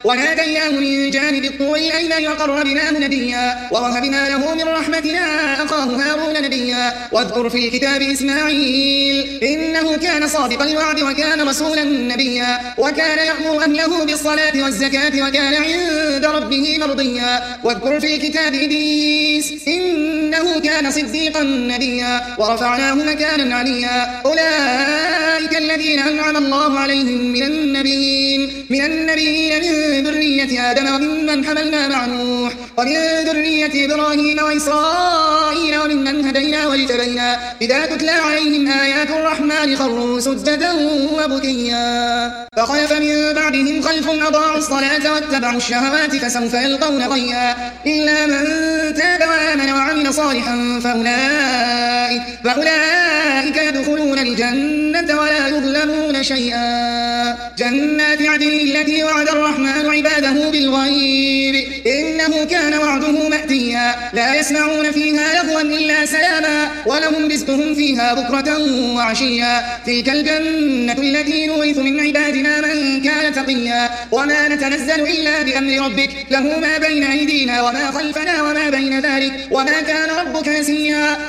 وناديناه من جانب الطور الأيمن وقربناه نبيا ووهبنا له من رحمتنا أخاه هارون نبيا. واذكر في الكتاب إسماعيل إنه كان صادق الوعد وكان رسولا نبيا وكان يأمر أهله بالصلاة والزكاة وكان عند ربه مرضيا. واذكر في الكتاب إدريس إنه كان صديقا نبيا ورفعناه مكانا عليا. أولئك الذين أنعم الله عليهم من النبيين من ذرية آدم وممن حملنا مع نوح ومن ذرية إبراهيم وإسرائيل وممن هدينا واجتبينا. إذا تتلى عليهم آيات الرحمن خروا سجدا وبكيا. فخلف من بعدهم خلف أضاعوا الصلاة واتبعوا الشهوات فسوف يلقون غيا. إلا من تاب وآمن وعمل صالحا فأولئك يدخلون الجنة ولا يظلمون شيئا. جنات عدن التي وعد الرحمن عباده بالغيب إنه كان وعده مأتيا. لا يسمعون فيها لغوا إلا سلاما ولهم رزقهم فيها بكرة وعشيا. تلك الجنة التي نورث من عبادنا من كان تقيا. وما نتنزل إلا بأمر ربك له ما بين أيدينا وما خلفنا وما بين ذلك وما كان ربك نسيا.